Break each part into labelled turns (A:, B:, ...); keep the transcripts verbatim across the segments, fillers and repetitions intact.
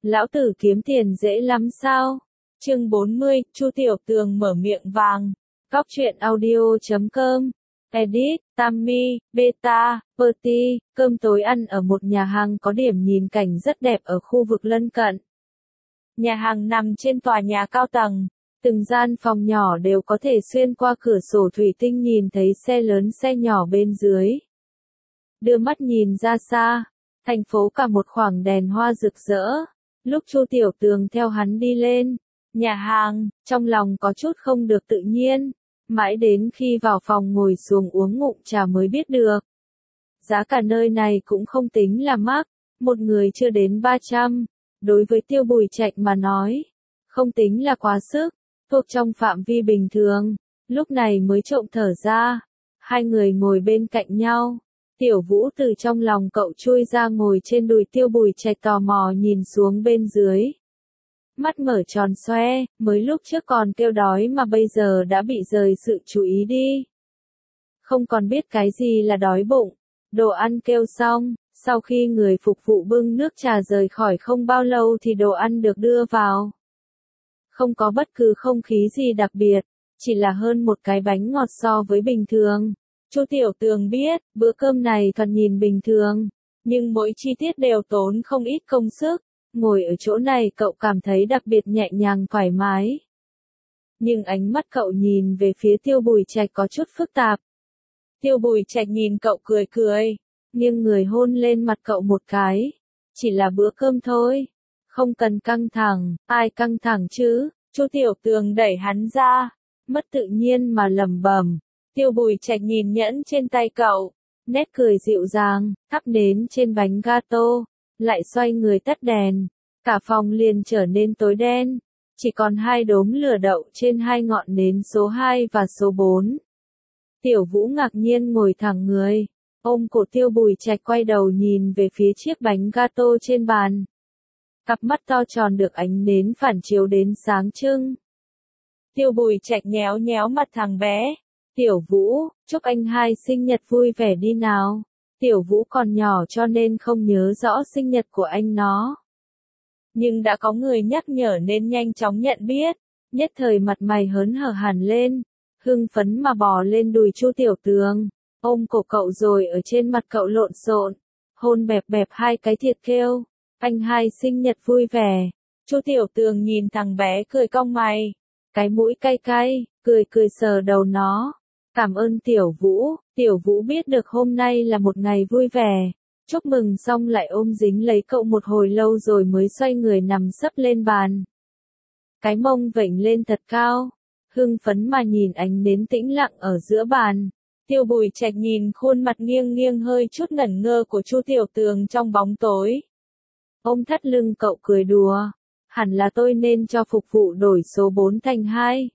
A: Lão tử kiếm tiền dễ lắm sao? Chương bốn mươi, Chu Tiểu Tường mở miệng vàng. Góc truyện audio chấm com. Edit, Tammy, Beta, Perty, cơm tối ăn ở một nhà hàng có điểm nhìn cảnh rất đẹp ở khu vực lân cận. Nhà hàng nằm trên tòa nhà cao tầng, từng gian phòng nhỏ đều có thể xuyên qua cửa sổ thủy tinh nhìn thấy xe lớn xe nhỏ bên dưới. Đưa mắt nhìn ra xa, thành phố cả một khoảng đèn hoa rực rỡ. Lúc Chu Tiểu Tường theo hắn đi lên nhà hàng, trong lòng có chút không được tự nhiên, mãi đến khi vào phòng ngồi xuống uống ngụm trà mới biết được. Giá cả nơi này cũng không tính là mắc, một người chưa đến ba trăm, đối với Tiêu Bùi Trạch mà nói, không tính là quá sức, thuộc trong phạm vi bình thường. Lúc này mới trộm thở ra, hai người ngồi bên cạnh nhau. Tiểu Vũ từ trong lòng cậu chui ra ngồi trên đùi Tiêu Bùi Trạch tò mò nhìn xuống bên dưới. Mắt mở tròn xoe, mới lúc trước còn kêu đói mà bây giờ đã bị rời sự chú ý đi. Không còn biết cái gì là đói bụng. Đồ ăn kêu xong, sau khi người phục vụ bưng nước trà rời khỏi không bao lâu thì đồ ăn được đưa vào. Không có bất cứ không khí gì đặc biệt, chỉ là hơn một cái bánh ngọt so với bình thường. Chu Tiểu Tường biết, bữa cơm này thoạt nhìn bình thường, nhưng mỗi chi tiết đều tốn không ít công sức. Ngồi ở chỗ này cậu cảm thấy đặc biệt nhẹ nhàng thoải mái. Nhưng ánh mắt cậu nhìn về phía Tiêu Bùi Trạch có chút phức tạp. Tiêu Bùi Trạch nhìn cậu cười cười, nghiêng người hôn lên mặt cậu một cái. Chỉ là bữa cơm thôi, không cần căng thẳng, ai căng thẳng chứ? Chu Tiểu Tường đẩy hắn ra, mất tự nhiên mà lẩm bẩm. Tiêu Bùi Trạch nhìn nhẫn trên tay cậu, nét cười dịu dàng, thắp nến trên bánh gato, lại xoay người tắt đèn, cả phòng liền trở nên tối đen, chỉ còn hai đốm lửa đậu trên hai ngọn nến số hai và số bốn. Tiểu Vũ ngạc nhiên ngồi thẳng người, ôm cổ Tiêu Bùi Trạch quay đầu nhìn về phía chiếc bánh gato trên bàn. Cặp mắt to tròn được ánh nến phản chiếu đến sáng trưng. Tiêu Bùi Trạch nhéo nhéo mặt thằng bé. Tiểu Vũ, chúc anh hai sinh nhật vui vẻ đi nào. Tiểu Vũ còn nhỏ cho nên không nhớ rõ sinh nhật của anh nó. Nhưng đã có người nhắc nhở nên nhanh chóng nhận biết, nhất thời mặt mày hớn hở hẳn lên, hưng phấn mà bò lên đùi Chu Tiểu Tường, ôm cổ cậu rồi ở trên mặt cậu lộn xộn, hôn bẹp bẹp hai cái thiệt kêu, anh hai sinh nhật vui vẻ. Chu Tiểu Tường nhìn thằng bé cười cong mày, cái mũi cay cay, cười cười sờ đầu nó. Cảm ơn Tiểu Vũ. Tiểu Vũ biết được hôm nay là một ngày vui vẻ. Chúc mừng xong lại ôm dính lấy cậu một hồi lâu rồi mới xoay người nằm sấp lên bàn. Cái mông vểnh lên thật cao, hưng phấn mà nhìn ánh nến tĩnh lặng ở giữa bàn. Tiêu Bùi Trạch nhìn khuôn mặt nghiêng nghiêng hơi chút ngẩn ngơ của Chu Tiểu Tường trong bóng tối. Ôm thắt lưng cậu cười đùa, hẳn là tôi nên cho phục vụ đổi số bốn thành hai.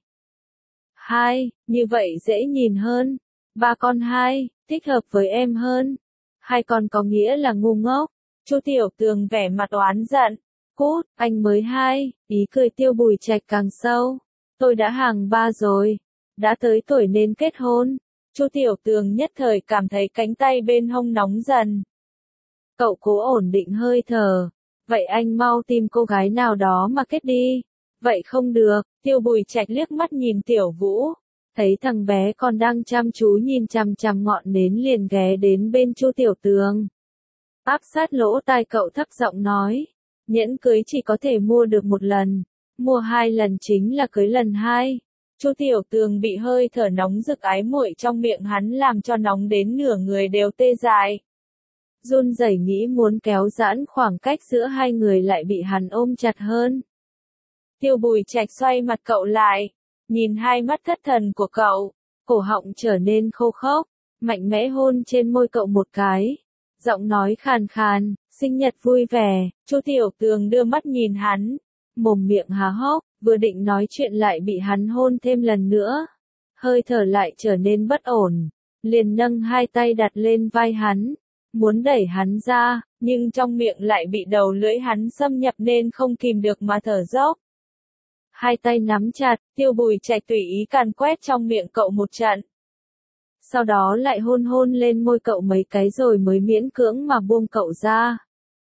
A: Hai, như vậy dễ nhìn hơn. Ba con hai, thích hợp với em hơn. Hai con có nghĩa là ngu ngốc. Chu Tiểu Tường vẻ mặt oán giận. Cút, anh mới hai, ý cười Tiêu Bùi Trạch càng sâu. Tôi đã hàng ba rồi. Đã tới tuổi nên kết hôn. Chu Tiểu Tường nhất thời cảm thấy cánh tay bên hông nóng dần. Cậu cố ổn định hơi thở. Vậy anh mau tìm cô gái nào đó mà kết đi. Vậy không được. Tiêu Bùi Trạch liếc mắt nhìn Tiểu Vũ, thấy thằng bé còn đang chăm chú nhìn chằm chằm ngọn nến liền ghé đến bên Chu Tiểu Tường. Áp sát lỗ tai cậu thấp giọng nói, nhẫn cưới chỉ có thể mua được một lần, mua hai lần chính là cưới lần hai. Chu Tiểu Tường bị hơi thở nóng rực ái muội trong miệng hắn làm cho nóng đến nửa người đều tê dại. Run rẩy nghĩ muốn kéo giãn khoảng cách giữa hai người lại bị hắn ôm chặt hơn. Tiêu Bùi Trạch xoay mặt cậu lại, nhìn hai mắt thất thần của cậu, cổ họng trở nên khô khốc, mạnh mẽ hôn trên môi cậu một cái, giọng nói khàn khàn, sinh nhật vui vẻ. Chu Tiểu Tường đưa mắt nhìn hắn, mồm miệng há hốc, vừa định nói chuyện lại bị hắn hôn thêm lần nữa, hơi thở lại trở nên bất ổn, liền nâng hai tay đặt lên vai hắn, muốn đẩy hắn ra, nhưng trong miệng lại bị đầu lưỡi hắn xâm nhập nên không kìm được mà thở dốc. Hai tay nắm chặt, Tiêu Bùi Trạch tùy ý càn quét trong miệng cậu một trận. Sau đó lại hôn hôn lên môi cậu mấy cái rồi mới miễn cưỡng mà buông cậu ra.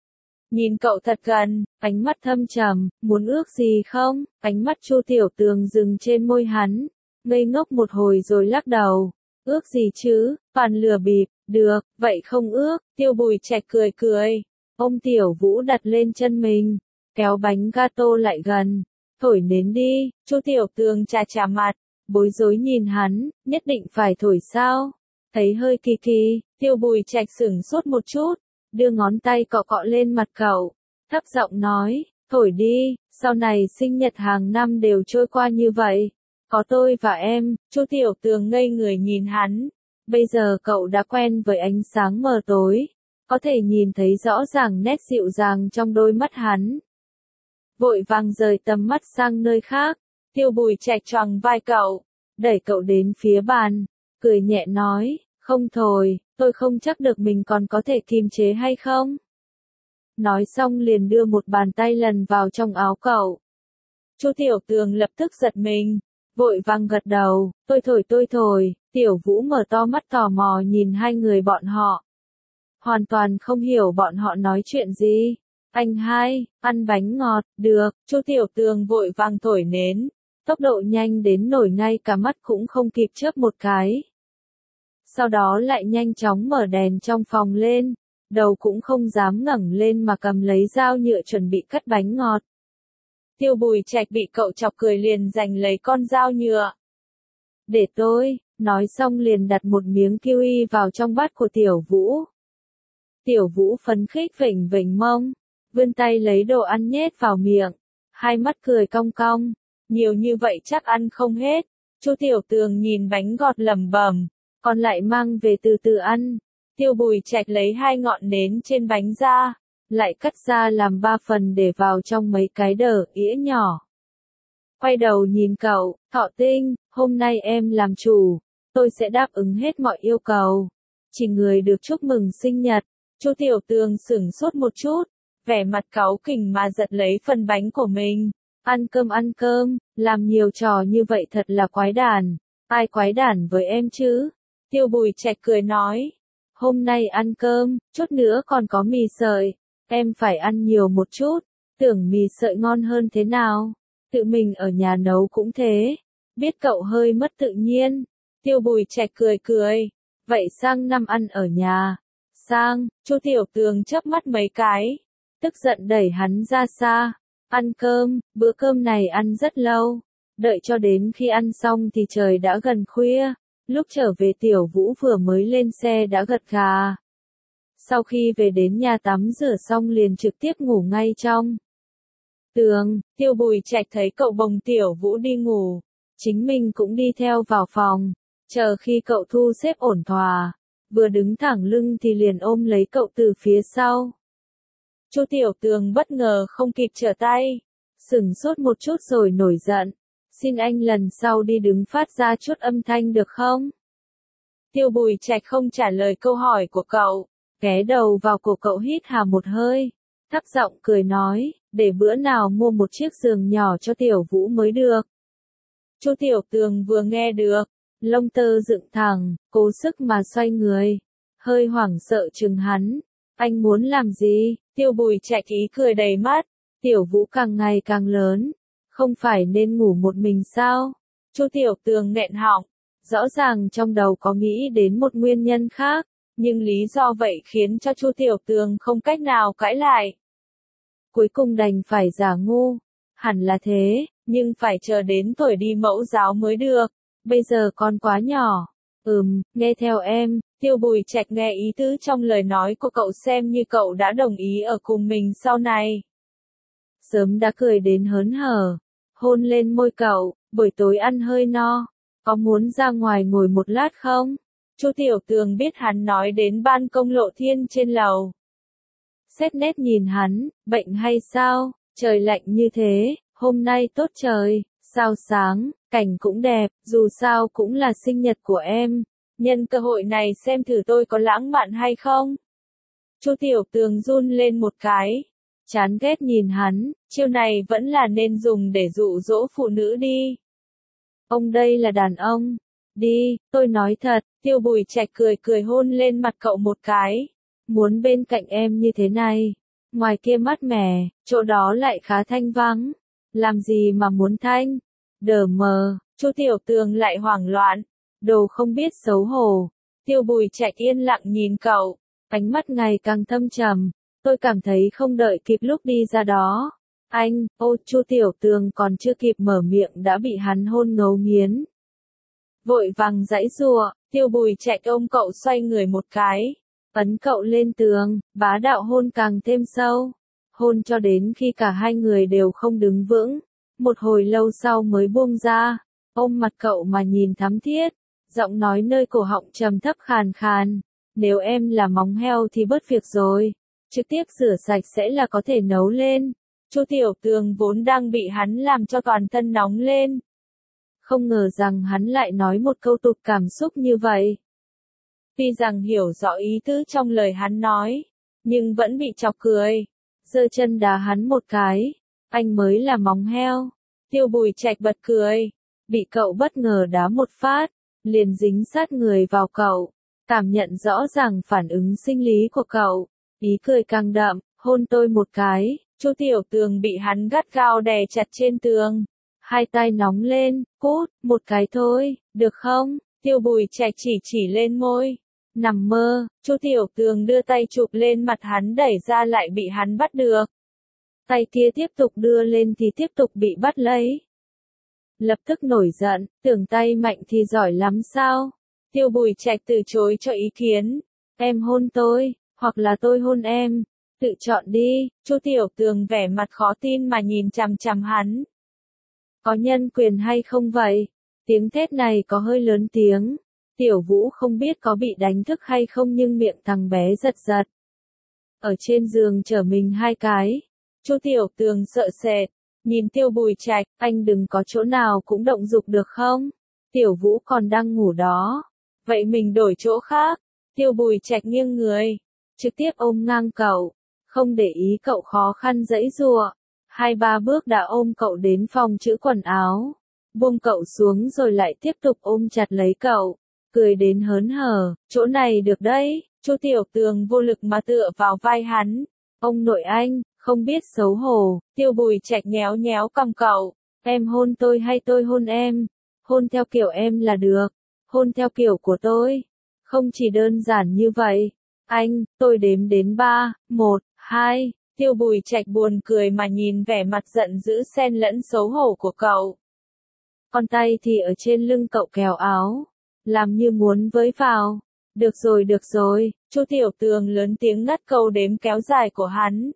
A: nhìn cậu thật gần, ánh mắt thâm trầm, muốn ước gì không? Ánh mắt Chu Tiểu Tường dừng trên môi hắn, ngây ngốc một hồi rồi lắc đầu. Ước gì chứ, toàn lừa bịp, được, vậy không ước, Tiêu Bùi Trạch cười cười. Ông Tiểu Vũ đặt lên chân mình, kéo bánh gato lại gần, thổi nến đi, Chu Tiểu Tường chà chà mặt, bối rối nhìn hắn, nhất định phải thổi sao? Thấy hơi kỳ kỳ, Tiêu Bùi Trạch sửng sốt một chút, đưa ngón tay cọ cọ lên mặt cậu, thấp giọng nói, thổi đi, sau này sinh nhật hàng năm đều trôi qua như vậy. Có tôi và em, Chu Tiểu Tường ngây người nhìn hắn. Bây giờ cậu đã quen với ánh sáng mờ tối, có thể nhìn thấy rõ ràng nét dịu dàng trong đôi mắt hắn. Vội vàng rời tầm mắt sang nơi khác, Tiêu Bùi Trạch choàng vai cậu, đẩy cậu đến phía bàn, cười nhẹ nói, không thổi, tôi không chắc được mình còn có thể kiềm chế hay không. Nói xong liền đưa một bàn tay lần vào trong áo cậu. Chu Tiểu Tường lập tức giật mình, vội vàng gật đầu, tôi thổi tôi thổi, Tiểu Vũ mở to mắt tò mò nhìn hai người bọn họ. Hoàn toàn không hiểu bọn họ nói chuyện gì. Anh hai, ăn bánh ngọt, được, Chu Tiểu Tường vội vàng thổi nến, tốc độ nhanh đến nổi ngay cả mắt cũng không kịp chớp một cái. Sau đó lại nhanh chóng mở đèn trong phòng lên, đầu cũng không dám ngẩng lên mà cầm lấy dao nhựa chuẩn bị cắt bánh ngọt. Tiêu Bùi Trạch bị cậu chọc cười liền giành lấy con dao nhựa. Để tôi, nói xong liền đặt một miếng kiwi vào trong bát của Tiểu Vũ. Tiểu Vũ phấn khích vểnh vểnh mông, vươn tay lấy đồ ăn nhét vào miệng, hai mắt cười cong cong, nhiều như vậy chắc ăn không hết. Chu Tiểu Tường nhìn bánh ngọt lẩm bẩm, còn lại mang về từ từ ăn. Tiêu Bùi Trạch lấy hai ngọn nến trên bánh ra, lại cắt ra làm ba phần để vào trong mấy cái đờ ĩa nhỏ. Quay đầu nhìn cậu, Thọ Tinh, hôm nay em làm chủ, tôi sẽ đáp ứng hết mọi yêu cầu. Chỉ người được chúc mừng sinh nhật. Chu Tiểu Tường sửng sốt một chút, vẻ mặt cáu kỉnh mà giật lấy phần bánh của mình. Ăn cơm ăn cơm, làm nhiều trò như vậy thật là quái đản. Ai quái đản với em chứ? Tiêu Bùi Trạch cười nói. Hôm nay ăn cơm, chút nữa còn có mì sợi. Em phải ăn nhiều một chút. Tưởng mì sợi ngon hơn thế nào? Tự mình ở nhà nấu cũng thế. Biết cậu hơi mất tự nhiên. Tiêu Bùi Trạch cười cười. Vậy sang năm ăn ở nhà. Sang, Chu Tiểu Tường chớp mắt mấy cái. Tức giận đẩy hắn ra xa. Ăn cơm, bữa cơm này ăn rất lâu. Đợi cho đến khi ăn xong thì trời đã gần khuya. Lúc trở về Tiểu Vũ vừa mới lên xe đã gật gà. Sau khi về đến nhà tắm rửa xong liền trực tiếp ngủ ngay trong. Tường, Tiêu Bùi Trạch thấy cậu bồng Tiểu Vũ đi ngủ. Chính mình cũng đi theo vào phòng. Chờ khi cậu thu xếp ổn thỏa. Vừa đứng thẳng lưng thì liền ôm lấy cậu từ phía sau. Chu Tiểu Tường bất ngờ không kịp trở tay. Sửng sốt một chút rồi nổi giận. Xin anh lần sau đi đứng phát ra chút âm thanh được không? Tiêu Bùi Trạch không trả lời câu hỏi của cậu. Ghé đầu vào cổ cậu hít hà một hơi. Thấp giọng cười nói, để bữa nào mua một chiếc giường nhỏ cho Tiểu Vũ mới được. Chu Tiểu Tường vừa nghe được, lông tơ dựng thẳng, cố sức mà xoay người. Hơi hoảng sợ chừng hắn. Anh muốn làm gì? Tiêu Bùi Trạch ý cười đầy mắt. Tiểu Vũ càng ngày càng lớn. Không phải nên ngủ một mình sao? Chu Tiểu Tường nghẹn họng. Rõ ràng trong đầu có nghĩ đến một nguyên nhân khác. Nhưng lý do vậy khiến cho Chu Tiểu Tường không cách nào cãi lại. Cuối cùng đành phải giả ngu. Hẳn là thế, nhưng phải chờ đến tuổi đi mẫu giáo mới được. Bây giờ con quá nhỏ. Ừm, nghe theo em. Tiêu Bùi Trạch nghe ý tứ trong lời nói của cậu xem như cậu đã đồng ý ở cùng mình sau này. Sớm đã cười đến hớn hở. Hôn lên môi cậu, buổi tối ăn hơi no. Có muốn ra ngoài ngồi một lát không? Chu Tiểu Tường biết hắn nói đến ban công Lộ Thiên trên lầu. Xét nét nhìn hắn, bệnh hay sao? Trời lạnh như thế, hôm nay tốt trời, sao sáng, cảnh cũng đẹp, dù sao cũng là sinh nhật của em. Nhân cơ hội này xem thử tôi có lãng mạn hay không? Chu Tiểu Tường run lên một cái. Chán ghét nhìn hắn, chiêu này vẫn là nên dùng để dụ dỗ phụ nữ đi. Ông đây là đàn ông. Đi, tôi nói thật, Tiêu Bùi Trạch cười cười hôn lên mặt cậu một cái. Muốn bên cạnh em như thế này. Ngoài kia mát mẻ, chỗ đó lại khá thanh vắng. Làm gì mà muốn thanh? Đờ mờ, Chu Tiểu Tường lại hoảng loạn. Đồ không biết xấu hổ. Tiêu Bùi Trạch yên lặng nhìn cậu, ánh mắt ngày càng thâm trầm. Tôi cảm thấy không đợi kịp lúc đi ra đó. Anh, ô, Chu Tiểu Tường còn chưa kịp mở miệng đã bị hắn hôn ngấu nghiến. Vội vàng giãy giụa, Tiêu Bùi Trạch ôm cậu xoay người một cái, ấn cậu lên tường, bá đạo hôn càng thêm sâu. Hôn cho đến khi cả hai người đều không đứng vững, một hồi lâu sau mới buông ra, ôm mặt cậu mà nhìn thắm thiết, giọng nói nơi cổ họng trầm thấp khàn khàn, nếu em là móng heo thì bớt việc rồi, trực tiếp rửa sạch sẽ là có thể nấu lên. Chu Tiểu Tường vốn đang bị hắn làm cho toàn thân nóng lên. Không ngờ rằng hắn lại nói một câu tục cảm xúc như vậy. Tuy rằng hiểu rõ ý tứ trong lời hắn nói, nhưng vẫn bị chọc cười. Giơ chân đá hắn một cái, anh mới là móng heo. Tiêu Bùi Trạch bật cười, bị cậu bất ngờ đá một phát, liền dính sát người vào cậu, cảm nhận rõ ràng phản ứng sinh lý của cậu, ý cười càng đậm, hôn tôi một cái. Chu Tiểu Tường bị hắn gắt gao đè chặt trên tường, hai tay nóng lên, cút, một cái thôi, được không? Tiêu Bùi Trạch chỉ chỉ lên môi. Nằm mơ, Chu Tiểu Tường đưa tay chụp lên mặt hắn đẩy ra lại bị hắn bắt được. Tay kia tiếp tục đưa lên thì tiếp tục bị bắt lấy. Lập tức nổi giận, tưởng tay mạnh thì giỏi lắm sao? Tiêu Bùi Trạch từ chối cho ý kiến. Em hôn tôi, hoặc là tôi hôn em. Tự chọn đi. Chu Tiểu Tường vẻ mặt khó tin mà nhìn chằm chằm hắn. Có nhân quyền hay không vậy? Tiếng thét này có hơi lớn tiếng. Tiểu Vũ không biết có bị đánh thức hay không nhưng miệng thằng bé giật giật. Ở trên giường chở mình hai cái. Chu Tiểu Tường sợ sệt, nhìn Tiêu Bùi Trạch, anh đừng có chỗ nào cũng động dục được không? Tiểu Vũ còn đang ngủ đó. Vậy mình đổi chỗ khác. Tiêu Bùi Trạch nghiêng người, trực tiếp ôm ngang cậu, không để ý cậu khó khăn giãy giụa. Hai ba bước đã ôm cậu đến phòng trữ quần áo. Buông cậu xuống rồi lại tiếp tục ôm chặt lấy cậu. Cười đến hớn hở, chỗ này được đấy. Chu Tiểu Tường vô lực mà tựa vào vai hắn. Ông nội anh, không biết xấu hổ. Tiêu Bùi Trạch nhéo nhéo cằm cậu. Em hôn tôi hay tôi hôn em? Hôn theo kiểu em là được. Hôn theo kiểu của tôi. Không chỉ đơn giản như vậy. Anh, tôi đếm đến ba, một, hai. Tiêu Bùi Trạch buồn cười mà nhìn vẻ mặt giận dữ xen lẫn xấu hổ của cậu. Con tay thì ở trên lưng cậu kéo áo. Làm như muốn với vào. Được rồi được rồi, Chu Tiểu Tường lớn tiếng ngắt câu đếm kéo dài của hắn.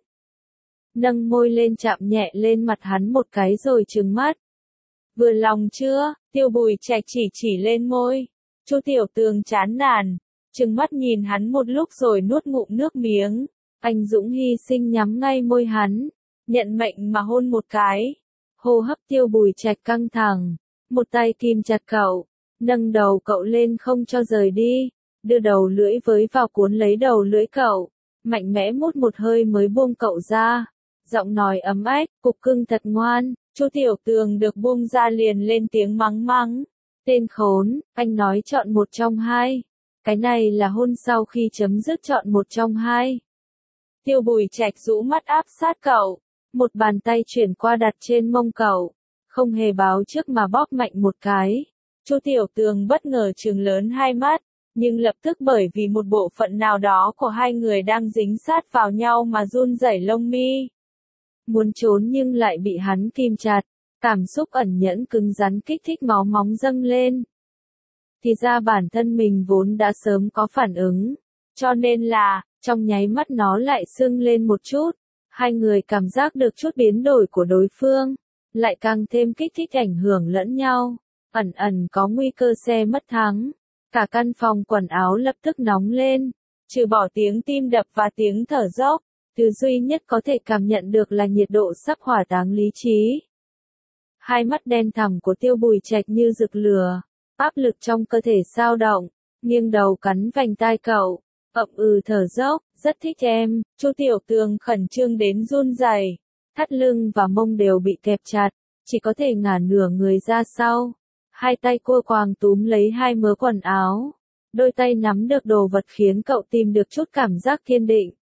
A: Nâng môi lên chạm nhẹ lên mặt hắn một cái rồi trừng mắt. Vừa lòng chưa? Tiêu Bùi Trạch chỉ chỉ lên môi. Chu Tiểu Tường chán nản, trừng mắt nhìn hắn một lúc rồi nuốt ngụm nước miếng. Anh dũng hy sinh nhắm ngay môi hắn, nhận mệnh mà hôn một cái. Hô hấp Tiêu Bùi Trạch căng thẳng, một tay kìm chặt cậu, nâng đầu cậu lên không cho rời đi, đưa đầu lưỡi với vào cuốn lấy đầu lưỡi cậu, mạnh mẽ mút một hơi mới buông cậu ra. Giọng nói ấm ách, cục cưng thật ngoan. Chu Tiểu Tường được buông ra liền lên tiếng mắng mắng. Tên khốn, anh nói chọn một trong hai. Cái này là hôn sau khi chấm dứt chọn một trong hai. Tiêu Bùi Trạch rũ mắt áp sát cậu, một bàn tay chuyển qua đặt trên mông cậu, không hề báo trước mà bóp mạnh một cái. Chu Tiểu Tường bất ngờ trừng lớn hai mắt, nhưng lập tức bởi vì một bộ phận nào đó của hai người đang dính sát vào nhau mà run rẩy lông mi. Muốn trốn nhưng lại bị hắn kìm chặt, cảm xúc ẩn nhẫn cứng rắn kích thích máu móng dâng lên. Thì ra bản thân mình vốn đã sớm có phản ứng, cho nên là, trong nháy mắt nó lại sưng lên một chút. Hai người cảm giác được chút biến đổi của đối phương, lại càng thêm kích thích ảnh hưởng lẫn nhau, ẩn ẩn có nguy cơ xe mất thắng. Cả căn phòng quần áo lập tức nóng lên, trừ bỏ tiếng tim đập và tiếng thở dốc, thứ duy nhất có thể cảm nhận được là nhiệt độ sắp hỏa táng lý trí. Hai mắt đen thẳm của Tiêu Bùi Trạch như rực lửa, áp lực trong cơ thể dao động, nghiêng đầu cắn vành tai cậu, ậm ừ thở dốc, rất thích em. Chu Tiểu Tường khẩn trương đến run rẩy, thắt lưng và mông đều bị kẹp chặt, chỉ có thể ngả nửa người ra sau. Hai tay cua quàng túm lấy hai mớ quần áo, đôi tay nắm được đồ vật khiến cậu tìm được chút cảm giác kiên định.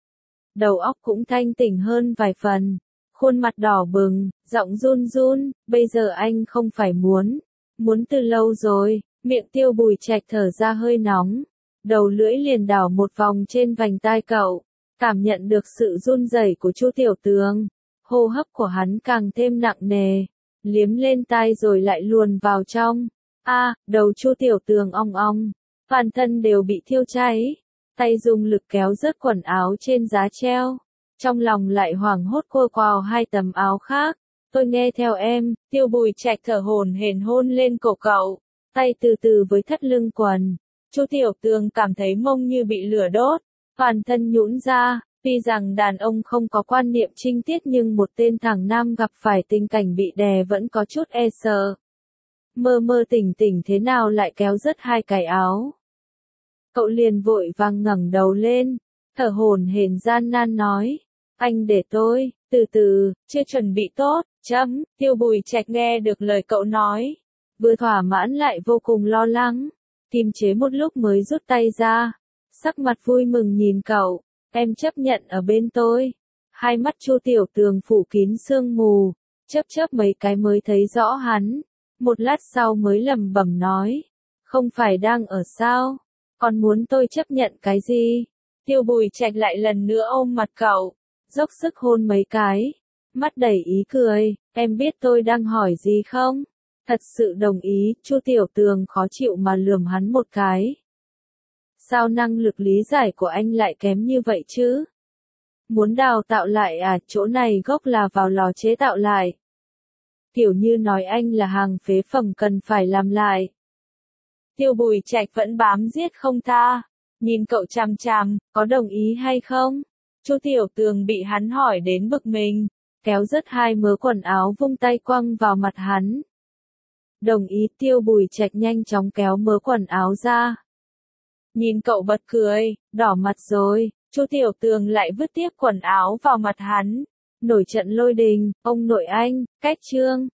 A: đầu óc cũng thanh tỉnh hơn vài phần. Khuôn mặt đỏ bừng, giọng run run, bây giờ anh không phải muốn, muốn từ lâu rồi, miệng Tiêu Bùi Trạch thở ra hơi nóng, đầu lưỡi liền đảo một vòng trên vành tai cậu, cảm nhận được sự run rẩy của Chu Tiểu Tường, hô hấp của hắn càng thêm nặng nề, liếm lên tai rồi lại luồn vào trong. A, đầu Chu Tiểu Tường ong ong, toàn thân đều bị thiêu cháy, tay dùng lực kéo rớt quần áo trên giá treo. Trong lòng lại hoảng hốt cua quào hai tấm áo khác. Tôi nghe theo em, Tiêu Bùi Trạch thở hổn hển hôn lên cổ cậu, tay từ từ với thắt lưng quần. Chu Tiểu Tường cảm thấy mông như bị lửa đốt, toàn thân nhũn ra, tuy rằng đàn ông không có quan niệm trinh tiết nhưng một tên thằng nam gặp phải tình cảnh bị đè vẫn có chút e sợ. Mơ mơ tỉnh tỉnh thế nào lại kéo rớt hai cái áo. Cậu liền vội vàng ngẩng đầu lên, thở hổn hển gian nan nói. Anh để tôi, từ từ, chưa chuẩn bị tốt, chấm, Tiêu Bùi Trạch nghe được lời cậu nói. Vừa thỏa mãn lại vô cùng lo lắng, kiềm chế một lúc mới rút tay ra. Sắc mặt vui mừng nhìn cậu, em chấp nhận ở bên tôi. Hai mắt Chu Tiểu Tường phủ kín sương mù, chớp chớp mấy cái mới thấy rõ hắn. Một lát sau mới lẩm bẩm nói, không phải đang ở sao, còn muốn tôi chấp nhận cái gì? Tiêu Bùi Trạch lại lần nữa ôm mặt cậu, dốc sức hôn mấy cái, mắt đầy ý cười, em biết tôi đang hỏi gì không? Thật sự đồng ý, Chu Tiểu Tường khó chịu mà lườm hắn một cái. Sao năng lực lý giải của anh lại kém như vậy chứ? Muốn đào tạo lại à, chỗ này gốc là vào lò chế tạo lại. Kiểu như nói anh là hàng phế phẩm cần phải làm lại. Tiêu Bùi Trạch vẫn bám giết không tha, nhìn cậu chằm chằm, có đồng ý hay không? Chu Tiểu Tường bị hắn hỏi đến bực mình, kéo rớt hai mớ quần áo vung tay quăng vào mặt hắn. Đồng ý. Tiêu Bùi Trạch nhanh chóng kéo mớ quần áo ra. Nhìn cậu bật cười, đỏ mặt rồi, Chu Tiểu Tường lại vứt tiếp quần áo vào mặt hắn. Nổi trận lôi đình, ông nội anh, cách chương.